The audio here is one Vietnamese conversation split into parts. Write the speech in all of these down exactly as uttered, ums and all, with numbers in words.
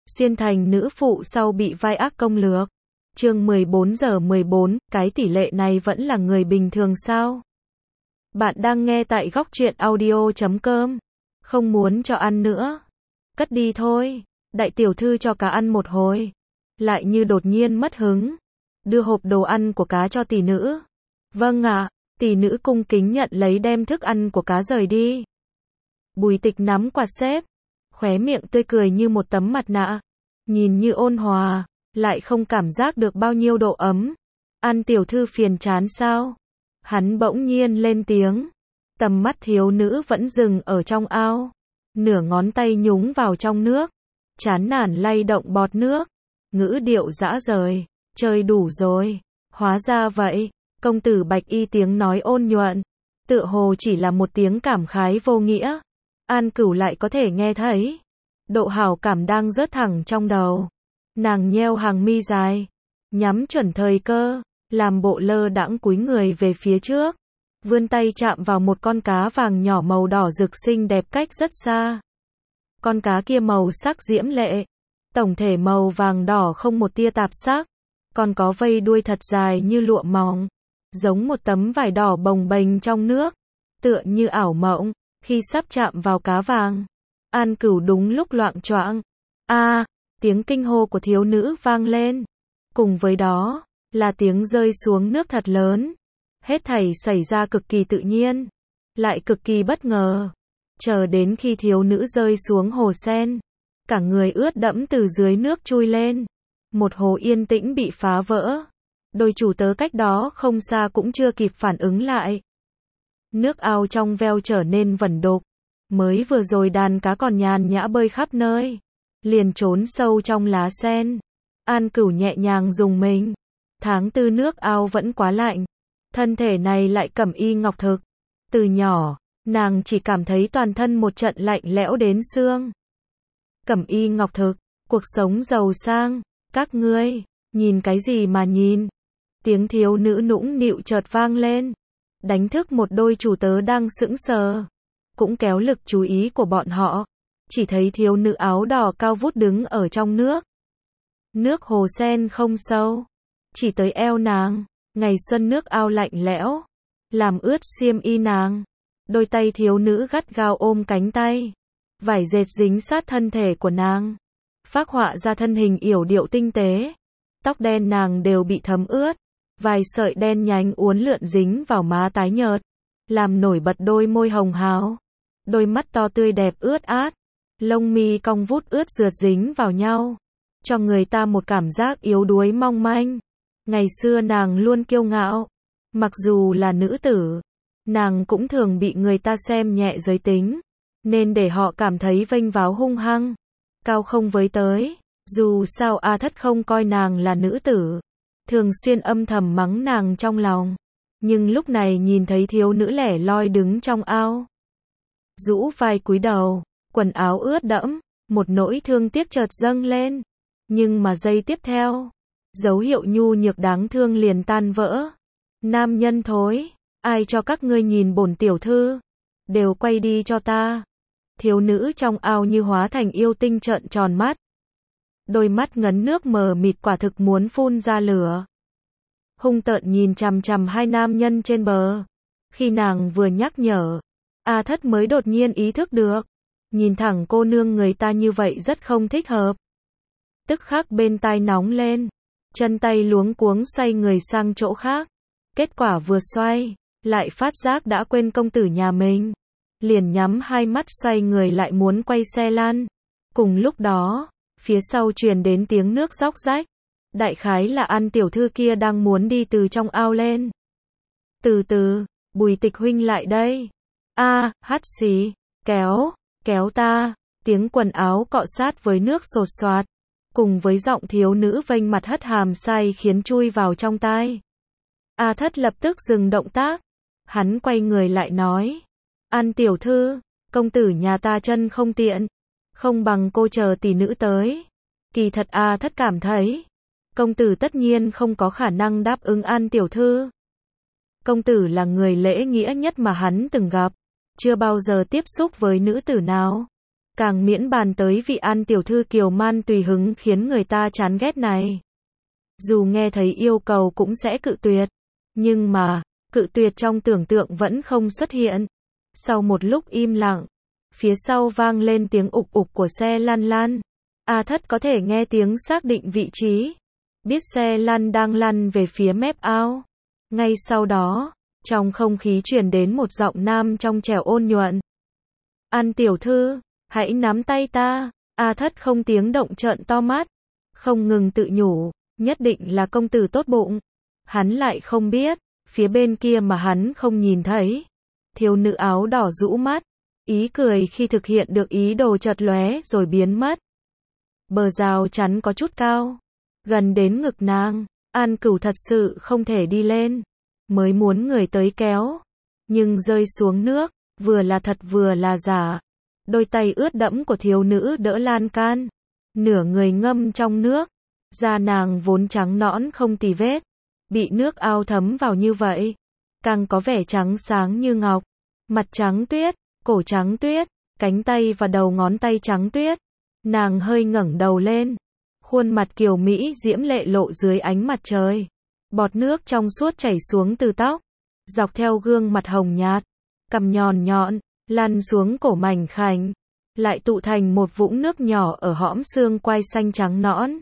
Xuyên thành nữ phụ sau bị vai ác công lược. Chương mười bốn giờ mười bốn, cái tỷ lệ này vẫn là người bình thường sao? Bạn đang nghe tại góc truyện audio chấm com. Không muốn cho ăn nữa. Cất đi thôi. Đại tiểu thư cho cá ăn một hồi. Lại như đột nhiên mất hứng. Đưa hộp đồ ăn của cá cho tỷ nữ. Vâng ạ. Tỷ nữ cung kính nhận lấy đem thức ăn của cá rời đi. Bùi Tịch nắm quạt xếp. Khóe miệng tươi cười như một tấm mặt nạ. Nhìn như ôn hòa, lại không cảm giác được bao nhiêu độ ấm. An tiểu thư phiền chán sao? Hắn bỗng nhiên lên tiếng. Tầm mắt thiếu nữ vẫn dừng ở trong ao. Nửa ngón tay nhúng vào trong nước. Chán nản lay động bọt nước. Ngữ điệu dã rời. Chơi đủ rồi. Hóa ra vậy. Công tử Bạch Y tiếng nói ôn nhuận. Tựa hồ chỉ là một tiếng cảm khái vô nghĩa. An Cửu lại có thể nghe thấy. Độ hảo cảm đang rớt thẳng trong đầu. Nàng nheo hàng mi dài. Nhắm chuẩn thời cơ. Làm bộ lơ đãng cúi người về phía trước. Vươn tay chạm vào một con cá vàng nhỏ màu đỏ rực xinh đẹp cách rất xa. Con cá kia màu sắc diễm lệ. Tổng thể màu vàng đỏ không một tia tạp sắc. Còn có vây đuôi thật dài như lụa mỏng. Giống một tấm vải đỏ bồng bềnh trong nước. Tựa như ảo mộng. Khi sắp chạm vào cá vàng. An Cửu đúng lúc loạng choạng. A, tiếng kinh hô của thiếu nữ vang lên. Cùng với đó, là tiếng rơi xuống nước thật lớn. Hết thảy xảy ra cực kỳ tự nhiên. Lại cực kỳ bất ngờ. Chờ đến khi thiếu nữ rơi xuống hồ sen. Cả người ướt đẫm từ dưới nước chui lên. Một hồ yên tĩnh bị phá vỡ. Đôi chủ tớ cách đó không xa cũng chưa kịp phản ứng lại. Nước ao trong veo trở nên vẩn đục. Mới vừa rồi đàn cá còn nhàn nhã bơi khắp nơi. Liền trốn sâu trong lá sen. An Cửu nhẹ nhàng dùng mình. Tháng tư nước ao vẫn quá lạnh. Thân thể này lại cẩm y ngọc thực. Từ nhỏ, nàng chỉ cảm thấy toàn thân một trận lạnh lẽo đến xương. Cẩm y ngọc thực, cuộc sống giàu sang. Các ngươi, nhìn cái gì mà nhìn? Tiếng thiếu nữ nũng nịu chợt vang lên. Đánh thức một đôi chủ tớ đang sững sờ. Cũng kéo lực chú ý của bọn họ. Chỉ thấy thiếu nữ áo đỏ cao vút đứng ở trong nước. Nước hồ sen không sâu. Chỉ tới eo nàng. Ngày xuân nước ao lạnh lẽo. Làm ướt xiêm y nàng. Đôi tay thiếu nữ gắt gao ôm cánh tay. Vải dệt dính sát thân thể của nàng. Phác họa ra thân hình yểu điệu tinh tế. Tóc đen nàng đều bị thấm ướt. Vài sợi đen nhánh uốn lượn dính vào má tái nhợt. Làm nổi bật đôi môi hồng hào. Đôi mắt to tươi đẹp ướt át. Lông mi cong vút ướt rượt dính vào nhau. Cho người ta một cảm giác yếu đuối mong manh. Ngày xưa nàng luôn kiêu ngạo. Mặc dù là nữ tử. Nàng cũng thường bị người ta xem nhẹ giới tính. Nên để họ cảm thấy vênh váo hung hăng. Cao không với tới. Dù sao A Thất không coi nàng là nữ tử. Thường xuyên âm thầm mắng nàng trong lòng. Nhưng lúc này nhìn thấy thiếu nữ lẻ loi đứng trong ao. Rũ vai cúi đầu, quần áo ướt đẫm, một nỗi thương tiếc chợt dâng lên. Nhưng mà giây tiếp theo, dấu hiệu nhu nhược đáng thương liền tan vỡ. Nam nhân thối, ai cho các ngươi nhìn bổn tiểu thư? Đều quay đi cho ta. Thiếu nữ trong ao như hóa thành yêu tinh trợn tròn mắt. Đôi mắt ngấn nước mờ mịt quả thực muốn phun ra lửa. Hung tợn nhìn chằm chằm hai nam nhân trên bờ. Khi nàng vừa nhắc nhở, A Thất mới đột nhiên ý thức được. Nhìn thẳng cô nương người ta như vậy rất không thích hợp. Tức khắc bên tai nóng lên. Chân tay luống cuống xoay người sang chỗ khác. Kết quả vừa xoay, lại phát giác đã quên công tử nhà mình. Liền nhắm hai mắt xoay người lại muốn quay xe lăn. Cùng lúc đó, phía sau truyền đến tiếng nước róc rách. Đại khái là An tiểu thư kia đang muốn đi từ trong ao lên. Từ từ, Bùi Tịch huynh lại đây. A, hắt xì, kéo, kéo ta. Tiếng quần áo cọ sát với nước sột soạt. Cùng với giọng thiếu nữ vênh mặt hất hàm sai khiến chui vào trong tai. A Thất lập tức dừng động tác. Hắn quay người lại nói. An tiểu thư, công tử nhà ta chân không tiện. Không bằng cô chờ tỷ nữ tới. Kỳ thật A Thất cảm thấy. Công tử tất nhiên không có khả năng đáp ứng An tiểu thư. Công tử là người lễ nghĩa nhất mà hắn từng gặp. Chưa bao giờ tiếp xúc với nữ tử nào. Càng miễn bàn tới vị An tiểu thư kiều man tùy hứng khiến người ta chán ghét này. Dù nghe thấy yêu cầu cũng sẽ cự tuyệt. Nhưng mà, cự tuyệt trong tưởng tượng vẫn không xuất hiện. Sau một lúc im lặng, phía sau vang lên tiếng ục ục của xe lăn lăn. A Thất có thể nghe tiếng xác định vị trí. Biết xe lăn đang lăn về phía mép ao. Ngay sau đó, trong không khí truyền đến một giọng nam trong trẻo ôn nhuận. An tiểu thư, hãy nắm tay ta. A Thất không tiếng động trợn to mắt. Không ngừng tự nhủ, nhất định là công tử tốt bụng. Hắn lại không biết, phía bên kia mà hắn không nhìn thấy. Thiếu nữ áo đỏ rũ mắt. Ý cười khi thực hiện được ý đồ chợt lóe rồi biến mất. Bờ rào chắn có chút cao. Gần đến ngực nàng. An Cửu thật sự không thể đi lên. Mới muốn người tới kéo. Nhưng rơi xuống nước. Vừa là thật vừa là giả. Đôi tay ướt đẫm của thiếu nữ đỡ lan can. Nửa người ngâm trong nước. Da nàng vốn trắng nõn không tì vết. Bị nước ao thấm vào như vậy. Càng có vẻ trắng sáng như ngọc. Mặt trắng tuyết. Cổ trắng tuyết. Cánh tay và đầu ngón tay trắng tuyết. Nàng hơi ngẩng đầu lên. Khuôn mặt kiều mỹ diễm lệ lộ dưới ánh mặt trời. Bọt nước trong suốt chảy xuống từ tóc. Dọc theo gương mặt hồng nhạt. Cằm nhọn nhọn. Lăn xuống cổ mảnh khảnh. Lại tụ thành một vũng nước nhỏ ở hõm xương quai xanh trắng nõn.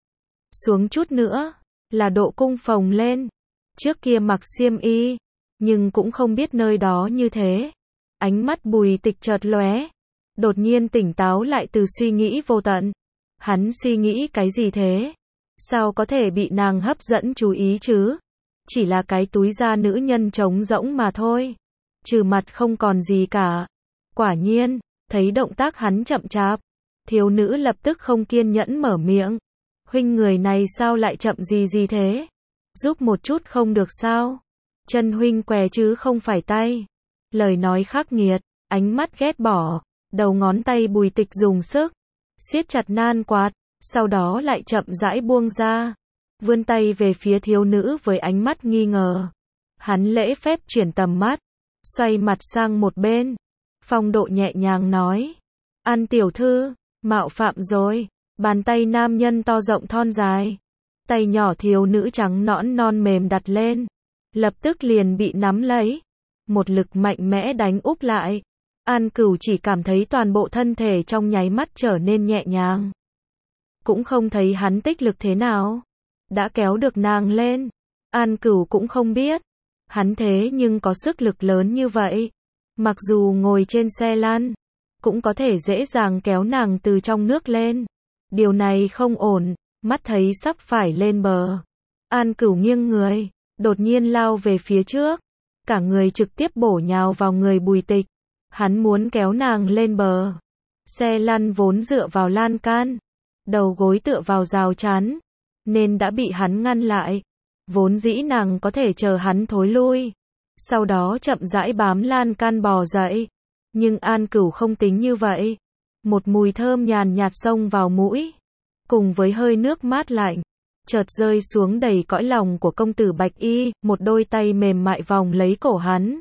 Xuống chút nữa. Là độ cung phồng lên. Trước kia mặc xiêm y. Nhưng cũng không biết nơi đó như thế. Ánh mắt Bùi Tịch chợt lóe. Đột nhiên tỉnh táo lại từ suy nghĩ vô tận. Hắn suy nghĩ cái gì thế? Sao có thể bị nàng hấp dẫn chú ý chứ? Chỉ là cái túi da nữ nhân trống rỗng mà thôi. Trừ mặt không còn gì cả. Quả nhiên, thấy động tác hắn chậm chạp. Thiếu nữ lập tức không kiên nhẫn mở miệng. Huynh người này sao lại chậm gì gì thế? Giúp một chút không được sao? Chân huynh què chứ không phải tay. Lời nói khắc nghiệt, ánh mắt ghét bỏ. Đầu ngón tay Bùi Tịch dùng sức. Siết chặt nan quạt. Sau đó lại chậm rãi buông ra. Vươn tay về phía thiếu nữ với ánh mắt nghi ngờ. Hắn lễ phép chuyển tầm mắt. Xoay mặt sang một bên. Phong độ nhẹ nhàng nói. An tiểu thư, mạo phạm rồi. Bàn tay nam nhân to rộng thon dài. Tay nhỏ thiếu nữ trắng nõn non mềm đặt lên. Lập tức liền bị nắm lấy. Một lực mạnh mẽ đánh úp lại. An Cửu chỉ cảm thấy toàn bộ thân thể trong nháy mắt trở nên nhẹ nhàng. Cũng không thấy hắn tích lực thế nào. Đã kéo được nàng lên. An Cửu cũng không biết. Hắn thế nhưng có sức lực lớn như vậy. Mặc dù ngồi trên xe lăn. Cũng có thể dễ dàng kéo nàng từ trong nước lên. Điều này không ổn. Mắt thấy sắp phải lên bờ. An Cửu nghiêng người. Đột nhiên lao về phía trước. Cả người trực tiếp bổ nhào vào người Bùi Tịch. Hắn muốn kéo nàng lên bờ. Xe lăn vốn dựa vào lan can. Đầu gối tựa vào rào chắn. Nên đã bị hắn ngăn lại. Vốn dĩ nàng có thể chờ hắn thối lui. Sau đó chậm rãi bám lan can bò dậy. Nhưng An Cửu không tính như vậy. Một mùi thơm nhàn nhạt xông vào mũi. Cùng với hơi nước mát lạnh. Chợt rơi xuống đầy cõi lòng của công tử Bạch Y. Một đôi tay mềm mại vòng lấy cổ hắn.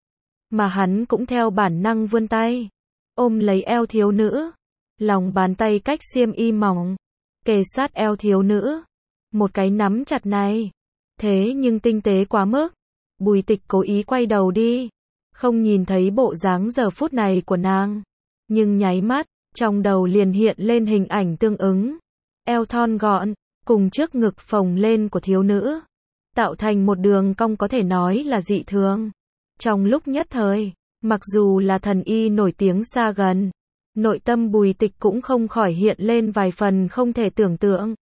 Mà hắn cũng theo bản năng vươn tay. Ôm lấy eo thiếu nữ. Lòng bàn tay cách xiêm y mỏng. Kề sát eo thiếu nữ. Một cái nắm chặt này. Thế nhưng tinh tế quá mức. Bùi Tịch cố ý quay đầu đi. Không nhìn thấy bộ dáng giờ phút này của nàng. Nhưng nháy mắt, trong đầu liền hiện lên hình ảnh tương ứng. Eo thon gọn, cùng trước ngực phồng lên của thiếu nữ. Tạo thành một đường cong có thể nói là dị thường. Trong lúc nhất thời, mặc dù là thần y nổi tiếng xa gần. Nội tâm Bùi Tịch cũng không khỏi hiện lên vài phần không thể tưởng tượng.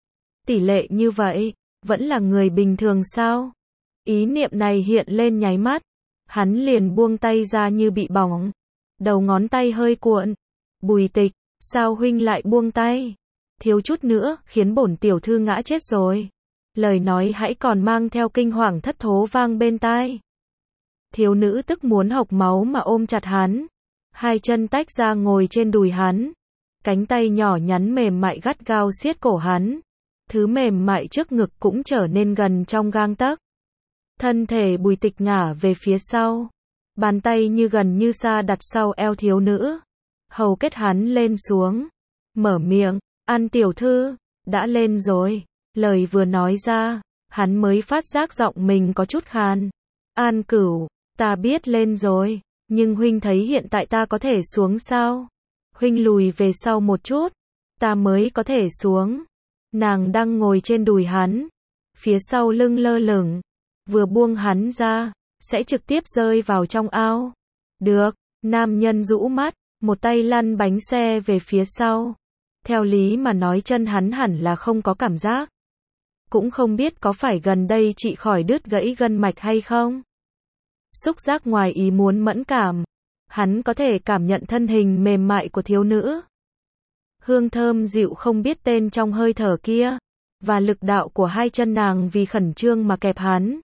Tỷ lệ như vậy, vẫn là người bình thường sao? Ý niệm này hiện lên nháy mắt. Hắn liền buông tay ra như bị bỏng. Đầu ngón tay hơi cuộn. Bùi Tịch, sao huynh lại buông tay? Thiếu chút nữa, khiến bổn tiểu thư ngã chết rồi. Lời nói hãy còn mang theo kinh hoàng thất thố vang bên tai. Thiếu nữ tức muốn hộc máu mà ôm chặt hắn. Hai chân tách ra ngồi trên đùi hắn. Cánh tay nhỏ nhắn mềm mại gắt gao siết cổ hắn. Thứ mềm mại trước ngực cũng trở nên gần trong gang tấc. Thân thể Bùi Tịch ngả về phía sau. Bàn tay như gần như xa đặt sau eo thiếu nữ. hầu kết hắn lên xuống, mở miệng, An tiểu thư, đã lên rồi. Lời vừa nói ra, hắn mới phát giác giọng mình có chút khàn. An Cửu, ta biết lên rồi, nhưng huynh thấy hiện tại ta có thể xuống sao? Huynh lùi về sau một chút, ta mới có thể xuống. Nàng đang ngồi trên đùi hắn, phía sau lưng lơ lửng, vừa buông hắn ra, sẽ trực tiếp rơi vào trong ao. Được, nam nhân rũ mắt, một tay lăn bánh xe về phía sau. Theo lý mà nói chân hắn hẳn là không có cảm giác. Cũng không biết có phải gần đây chị khỏi đứt gãy gân mạch hay không. Xúc giác ngoài ý muốn mẫn cảm, hắn có thể cảm nhận thân hình mềm mại của thiếu nữ. Hương thơm dịu không biết tên trong hơi thở kia, và lực đạo của hai chân nàng vì khẩn trương mà kẹp hắn.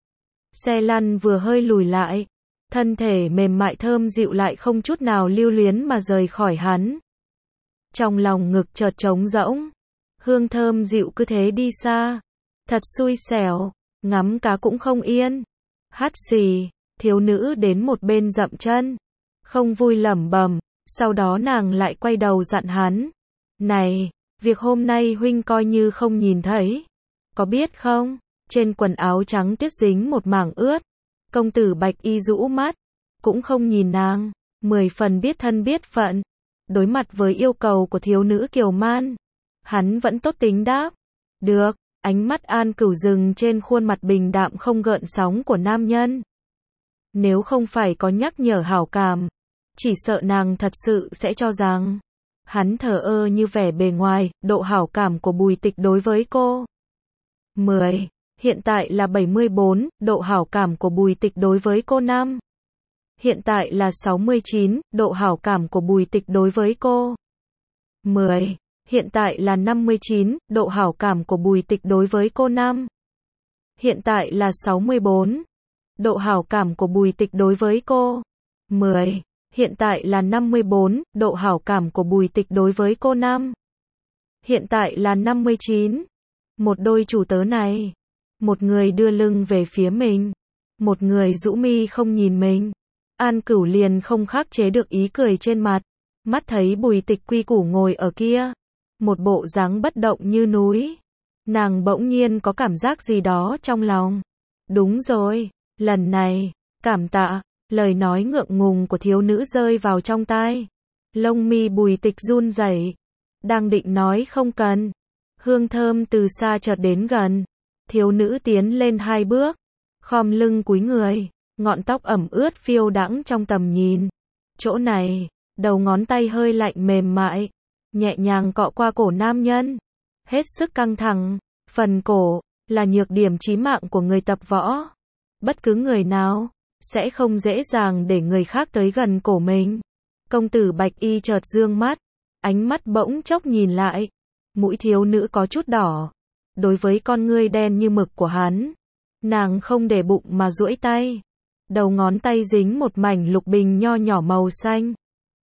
Xe lăn vừa hơi lùi lại, thân thể mềm mại thơm dịu lại không chút nào lưu luyến mà rời khỏi hắn. Trong lòng ngực chợt trống rỗng, hương thơm dịu cứ thế đi xa. Thật xui xẻo, ngắm cá cũng không yên. Hắt xì, thiếu nữ đến một bên dậm chân, không vui lẩm bẩm, sau đó nàng lại quay đầu dặn hắn. Này, việc hôm nay huynh coi như không nhìn thấy. Có biết không, trên quần áo trắng tiết dính một mảng ướt. Công tử Bạch Y rũ mắt, cũng không nhìn nàng, mười phần biết thân biết phận. Đối mặt với yêu cầu của thiếu nữ kiều man, hắn vẫn tốt tính đáp. Được, ánh mắt An Cửu dừng trên khuôn mặt bình đạm không gợn sóng của nam nhân. Nếu không phải có nhắc nhở hảo cảm, chỉ sợ nàng thật sự sẽ cho rằng hắn thờ ơ như vẻ bề ngoài. Độ hảo cảm của Bùi Tịch đối với cô mười, hiện tại là bảy mươi bốn. Độ hảo cảm của Bùi Tịch đối với cô năm, hiện tại là sáu mươi chín. Độ hảo cảm của Bùi Tịch đối với cô mười, hiện tại là năm mươi chín. Độ hảo cảm của Bùi Tịch đối với cô năm, hiện tại là sáu mươi bốn. Độ hảo cảm của Bùi Tịch đối với cô mười, hiện tại là năm mươi bốn. Độ hảo cảm của Bùi Tịch đối với cô năm, hiện tại là năm mươi chín. Một đôi chủ tớ này, một người đưa lưng về phía mình, một người rũ mi không nhìn mình. An Cửu liền không khắc chế được ý cười trên mặt, mắt thấy Bùi Tịch quy củ ngồi ở kia, một bộ dáng bất động như núi. Nàng bỗng nhiên có cảm giác gì đó trong lòng. Đúng rồi, lần này, cảm tạ. Lời nói ngượng ngùng của thiếu nữ rơi vào trong tai. Lông mi Bùi Tịch run rẩy, đang định nói không cần. Hương thơm từ xa chợt đến gần. Thiếu nữ tiến lên hai bước, khom lưng cúi người, ngọn tóc ẩm ướt phiêu đãng trong tầm nhìn. Chỗ này, đầu ngón tay hơi lạnh mềm mại, nhẹ nhàng cọ qua cổ nam nhân. Hết sức căng thẳng, phần cổ là nhược điểm chí mạng của người tập võ. Bất cứ người nào sẽ không dễ dàng để người khác tới gần cổ mình. Công tử Bạch Y chợt dương mắt, ánh mắt bỗng chốc nhìn lại, mũi thiếu nữ có chút đỏ. Đối với con ngươi đen như mực của hắn, nàng không để bụng mà duỗi tay, đầu ngón tay dính một mảnh lục bình nho nhỏ màu xanh.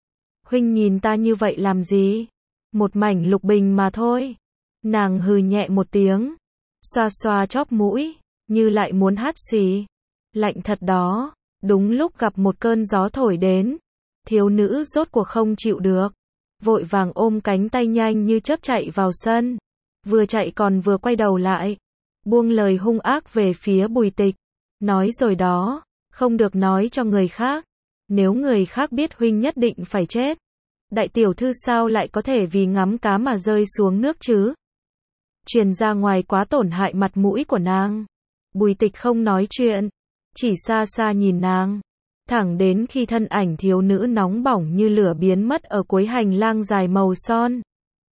Huynh nhìn ta như vậy làm gì? Một mảnh lục bình mà thôi. Nàng hừ nhẹ một tiếng, xoa xoa chóp mũi, như lại muốn hắt xì. Lạnh thật đó. Đúng lúc gặp một cơn gió thổi đến, thiếu nữ rốt cuộc không chịu được, vội vàng ôm cánh tay nhanh như chớp chạy vào sân. Vừa chạy còn vừa quay đầu lại, buông lời hung ác về phía Bùi Tịch. Nói rồi đó, không được nói cho người khác. Nếu người khác biết huynh nhất định phải chết. Đại tiểu thư sao lại có thể vì ngắm cá mà rơi xuống nước chứ? Truyền ra ngoài quá tổn hại mặt mũi của nàng. Bùi Tịch không nói chuyện, chỉ xa xa nhìn nàng, thẳng đến khi thân ảnh thiếu nữ nóng bỏng như lửa biến mất ở cuối hành lang dài màu son,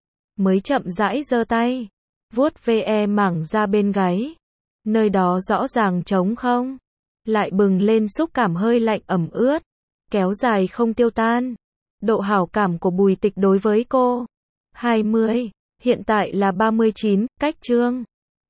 mới chậm rãi giơ tay, vuốt ve mảng da bên gáy. Nơi đó rõ ràng trống không, lại bừng lên xúc cảm hơi lạnh ẩm ướt, kéo dài không tiêu tan. Độ hảo cảm của Bùi Tịch đối với cô hai mươi, hiện tại là ba mươi chín. Cách chương